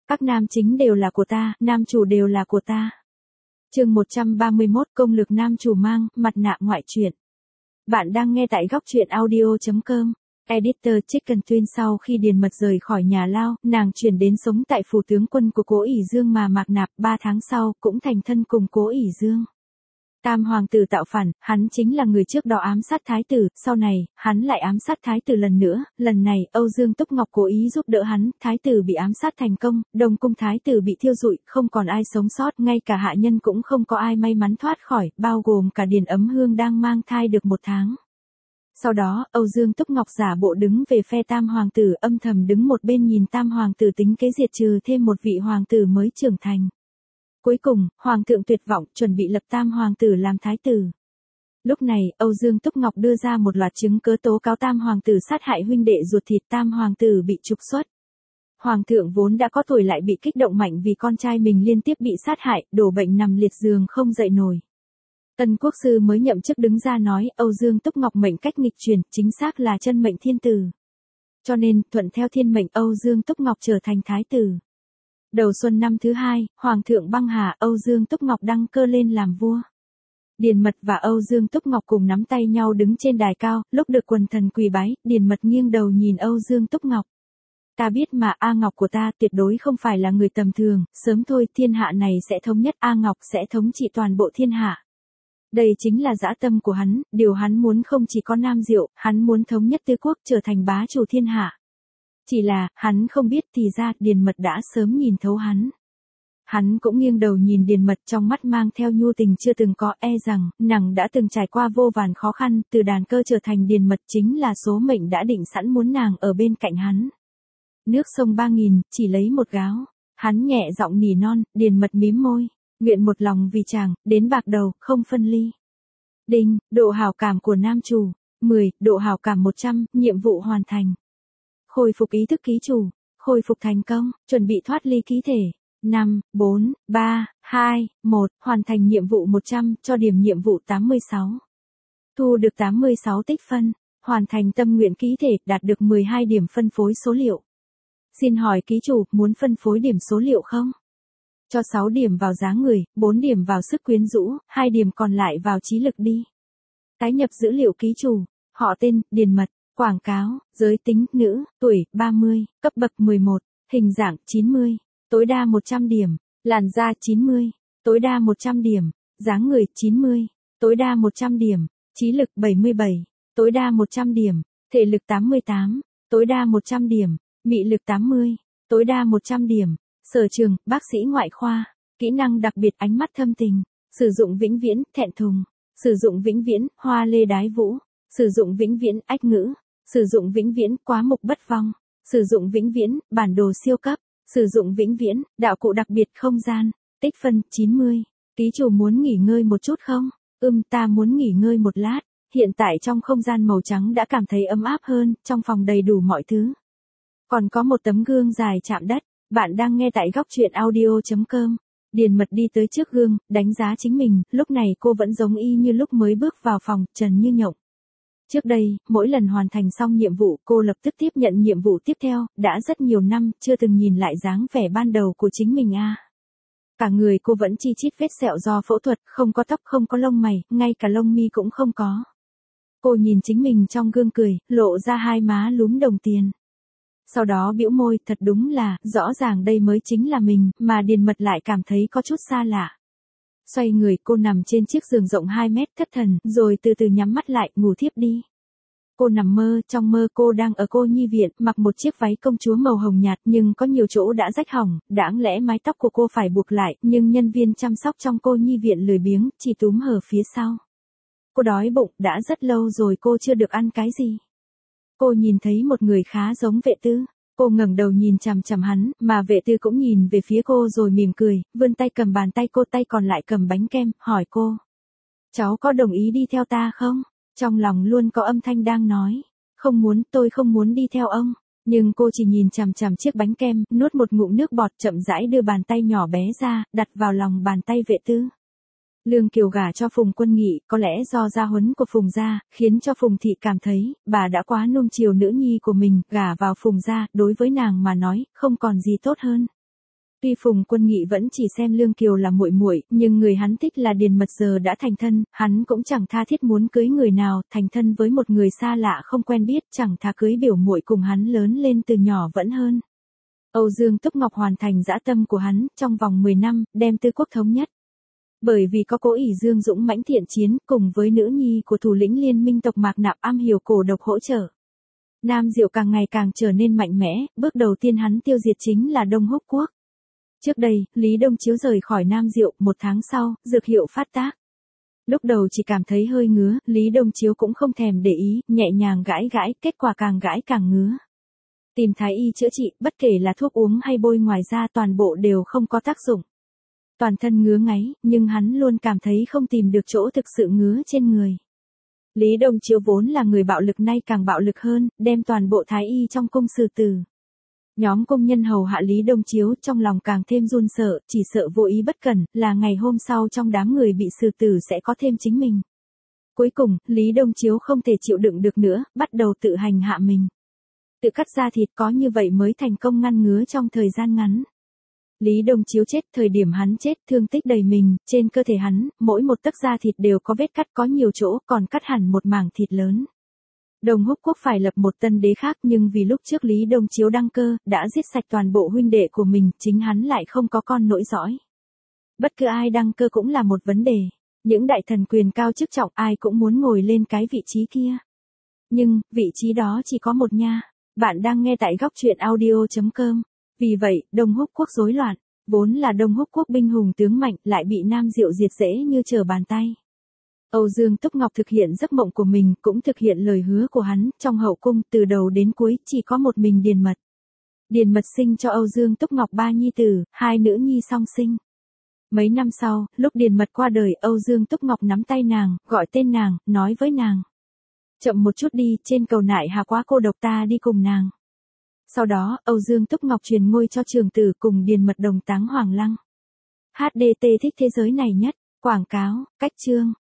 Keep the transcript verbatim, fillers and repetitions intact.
Các nam chính đều là của ta, nam chủ đều là của ta. Chương một trăm ba mươi mốt công lực nam chủ mang, mặt nạ ngoại truyện. Bạn đang nghe tại góc truyện audio chấm com. Editor Chicken Twin sau khi Điền Mật rời khỏi nhà Lao, nàng chuyển đến sống tại phủ tướng quân của Cố ỷ Dương mà Mạc Nạp, ba tháng sau, cũng thành thân cùng Cố ỷ Dương. Tam hoàng tử tạo phản, hắn chính là người trước đó ám sát thái tử, sau này, hắn lại ám sát thái tử lần nữa, lần này, Âu Dương Túc Ngọc cố ý giúp đỡ hắn, thái tử bị ám sát thành công, Đông cung thái tử bị thiêu rụi, không còn ai sống sót, ngay cả hạ nhân cũng không có ai may mắn thoát khỏi, bao gồm cả Điền Ấm Hương đang mang thai được một tháng. Sau đó, Âu Dương Túc Ngọc giả bộ đứng về phe tam hoàng tử, âm thầm đứng một bên nhìn tam hoàng tử tính kế diệt trừ thêm một vị hoàng tử mới trưởng thành. Cuối cùng, hoàng thượng tuyệt vọng, chuẩn bị lập tam hoàng tử làm thái tử. Lúc này, Âu Dương Túc Ngọc đưa ra một loạt chứng cớ tố cáo tam hoàng tử sát hại huynh đệ ruột thịt, tam hoàng tử bị trục xuất. Hoàng thượng vốn đã có tuổi lại bị kích động mạnh vì con trai mình liên tiếp bị sát hại, đổ bệnh nằm liệt giường không dậy nổi. Tân quốc sư mới nhậm chức đứng ra nói, Âu Dương Túc Ngọc mệnh cách nghịch chuyển, chính xác là chân mệnh thiên tử. Cho nên, thuận theo thiên mệnh, Âu Dương Túc Ngọc trở thành thái tử. Đầu xuân năm thứ hai, Hoàng thượng băng hà, Âu Dương Túc Ngọc đăng cơ lên làm vua. Điền Mật và Âu Dương Túc Ngọc cùng nắm tay nhau đứng trên đài cao, lúc được quần thần quỳ bái, Điền Mật nghiêng đầu nhìn Âu Dương Túc Ngọc. Ta biết mà A Ngọc của ta tuyệt đối không phải là người tầm thường, sớm thôi thiên hạ này sẽ thống nhất, A Ngọc sẽ thống trị toàn bộ thiên hạ. Đây chính là dã tâm của hắn, điều hắn muốn không chỉ có Nam Diệu, hắn muốn thống nhất tứ quốc trở thành bá chủ thiên hạ. Chỉ là, hắn không biết thì ra, Điền Mật đã sớm nhìn thấu hắn. Hắn cũng nghiêng đầu nhìn Điền Mật trong mắt mang theo nhu tình chưa từng có, e rằng, nàng đã từng trải qua vô vàn khó khăn, từ đàn cơ trở thành Điền Mật chính là số mệnh đã định sẵn muốn nàng ở bên cạnh hắn. Nước sông ba nghìn, chỉ lấy một gáo. Hắn nhẹ giọng nỉ non, Điền Mật mím môi. Nguyện một lòng vì chàng, đến bạc đầu, không phân ly. Đinh, độ hảo cảm của nam chủ. mười, độ hảo cảm một trăm, nhiệm vụ hoàn thành. Khôi phục ý thức ký chủ. Khôi phục thành công, chuẩn bị thoát ly ký thể. năm, bốn, ba, hai, một, hoàn thành nhiệm vụ một trăm, cho điểm nhiệm vụ tám mươi sáu. Thu được tám mươi sáu tích phân. Hoàn thành tâm nguyện ký thể, đạt được mười hai điểm phân phối số liệu. Xin hỏi ký chủ, muốn phân phối điểm số liệu không? Cho sáu điểm vào dáng người, bốn điểm vào sức quyến rũ, hai điểm còn lại vào trí lực đi. Tái nhập dữ liệu ký chủ, họ tên, Điền Mật, quảng cáo, giới tính, nữ, tuổi, ba mươi, cấp bậc mười một, hình dạng, chín mươi, tối đa một trăm điểm, làn da chín mươi, tối đa một trăm điểm, dáng người, chín mươi, tối đa một trăm điểm, trí lực bảy mươi bảy, tối đa một trăm điểm, thể lực tám mươi tám, tối đa một trăm điểm, mị lực tám mươi, tối đa một trăm điểm. Sở trường, bác sĩ ngoại khoa, kỹ năng đặc biệt ánh mắt thâm tình, sử dụng vĩnh viễn, thẹn thùng, sử dụng vĩnh viễn, hoa lê đái vũ, sử dụng vĩnh viễn, ách ngữ, sử dụng vĩnh viễn, quá mục bất vong, sử dụng vĩnh viễn, bản đồ siêu cấp, sử dụng vĩnh viễn, đạo cụ đặc biệt không gian, tích phân, chín mươi. Ký chủ muốn nghỉ ngơi một chút không? Ừm, ta muốn nghỉ ngơi một lát, hiện tại trong không gian màu trắng đã cảm thấy ấm áp hơn, trong phòng đầy đủ mọi thứ. Còn có một tấm gương dài chạm đất. Bạn đang nghe tại góc truyện audio chấm com. Điền Mật đi tới trước gương, đánh giá chính mình, lúc này cô vẫn giống y như lúc mới bước vào phòng, trần như nhộng. Trước đây, mỗi lần hoàn thành xong nhiệm vụ, cô lập tức tiếp nhận nhiệm vụ tiếp theo, đã rất nhiều năm, chưa từng nhìn lại dáng vẻ ban đầu của chính mình a. À. Cả người cô vẫn chi chít vết sẹo do phẫu thuật, không có tóc, không có lông mày, ngay cả lông mi cũng không có. Cô nhìn chính mình trong gương cười, lộ ra hai má lúm đồng tiền. Sau đó bĩu môi, thật đúng là, rõ ràng đây mới chính là mình, mà Điền Mật lại cảm thấy có chút xa lạ. Xoay người, cô nằm trên chiếc giường rộng hai mét, thất thần, rồi từ từ nhắm mắt lại, ngủ thiếp đi. Cô nằm mơ, trong mơ cô đang ở cô nhi viện, mặc một chiếc váy công chúa màu hồng nhạt, nhưng có nhiều chỗ đã rách hỏng, đáng lẽ mái tóc của cô phải buộc lại, nhưng nhân viên chăm sóc trong cô nhi viện lười biếng, chỉ túm hở phía sau. Cô đói bụng, đã rất lâu rồi cô chưa được ăn cái gì. Cô nhìn thấy một người khá giống Vệ Tư, cô ngẩng đầu nhìn chằm chằm hắn, mà Vệ Tư cũng nhìn về phía cô rồi mỉm cười, vươn tay cầm bàn tay cô, tay còn lại cầm bánh kem, hỏi cô. Cháu có đồng ý đi theo ta không? Trong lòng luôn có âm thanh đang nói, không muốn, tôi không muốn đi theo ông, nhưng cô chỉ nhìn chằm chằm chiếc bánh kem, nuốt một ngụm nước bọt, chậm rãi đưa bàn tay nhỏ bé ra, đặt vào lòng bàn tay Vệ Tư. Lương Kiều gả cho Phùng Quân Nghị, có lẽ do gia huấn của Phùng gia, khiến cho Phùng thị cảm thấy, bà đã quá nuông chiều nữ nhi của mình, gả vào Phùng gia, đối với nàng mà nói, không còn gì tốt hơn. Tuy Phùng Quân Nghị vẫn chỉ xem Lương Kiều là muội muội, nhưng người hắn thích là Điền Mật giờ đã thành thân, hắn cũng chẳng tha thiết muốn cưới người nào, thành thân với một người xa lạ không quen biết, chẳng thà cưới biểu muội cùng hắn lớn lên từ nhỏ vẫn hơn. Âu Dương Túc Ngọc hoàn thành dã tâm của hắn, trong vòng mười năm, đem Tư Quốc thống nhất. Bởi vì có Cố ỷ Dương dũng mãnh thiện chiến, cùng với nữ nhi của thủ lĩnh liên minh tộc Mạc Nạp am hiểu cổ độc hỗ trợ. Nam Diệu càng ngày càng trở nên mạnh mẽ, bước đầu tiên hắn tiêu diệt chính là Đông Húc Quốc. Trước đây, Lý Đông Chiếu rời khỏi Nam Diệu, một tháng sau, dược hiệu phát tác. Lúc đầu chỉ cảm thấy hơi ngứa, Lý Đông Chiếu cũng không thèm để ý, nhẹ nhàng gãi gãi, kết quả càng gãi càng ngứa. Tìm thái y chữa trị, bất kể là thuốc uống hay bôi ngoài da toàn bộ đều không có tác dụng. Toàn thân ngứa ngáy, nhưng hắn luôn cảm thấy không tìm được chỗ thực sự ngứa trên người. Lý Đông Chiếu vốn là người bạo lực nay càng bạo lực hơn, đem toàn bộ thái y trong cung xử tử. Nhóm công nhân hầu hạ Lý Đông Chiếu trong lòng càng thêm run sợ, chỉ sợ vô ý bất cẩn, là ngày hôm sau trong đám người bị xử tử sẽ có thêm chính mình. Cuối cùng, Lý Đông Chiếu không thể chịu đựng được nữa, bắt đầu tự hành hạ mình. Tự cắt da thịt, có như vậy mới thành công ngăn ngứa trong thời gian ngắn. Lý Đông Chiếu chết, thời điểm hắn chết thương tích đầy mình, trên cơ thể hắn, mỗi một tấc da thịt đều có vết cắt, có nhiều chỗ còn cắt hẳn một mảng thịt lớn. Đông Húc Quốc phải lập một tân đế khác, nhưng vì lúc trước Lý Đông Chiếu đăng cơ, đã giết sạch toàn bộ huynh đệ của mình, chính hắn lại không có con nối dõi. Bất cứ ai đăng cơ cũng là một vấn đề. Những đại thần quyền cao chức trọng ai cũng muốn ngồi lên cái vị trí kia. Nhưng, vị trí đó chỉ có một nha. Bạn đang nghe tại góc truyện audio chấm com. Vì vậy, Đông Húc Quốc rối loạn. Vốn là Đông Húc Quốc binh hùng tướng mạnh, lại bị Nam Diệu diệt dễ như trở bàn tay. Âu Dương Túc Ngọc thực hiện giấc mộng của mình, cũng thực hiện lời hứa của hắn, trong hậu cung, từ đầu đến cuối, chỉ có một mình Điền Mật. Điền Mật sinh cho Âu Dương Túc Ngọc ba nhi tử, hai nữ nhi song sinh. Mấy năm sau, lúc Điền Mật qua đời, Âu Dương Túc Ngọc nắm tay nàng, gọi tên nàng, nói với nàng. Chậm một chút đi, trên cầu nại hà quá cô độc, ta đi cùng nàng. Sau đó, Âu Dương Túc Ngọc truyền ngôi cho trường tử cùng Điền Mật đồng táng Hoàng Lăng. hát đê tê thích thế giới này nhất, quảng cáo, cách chương.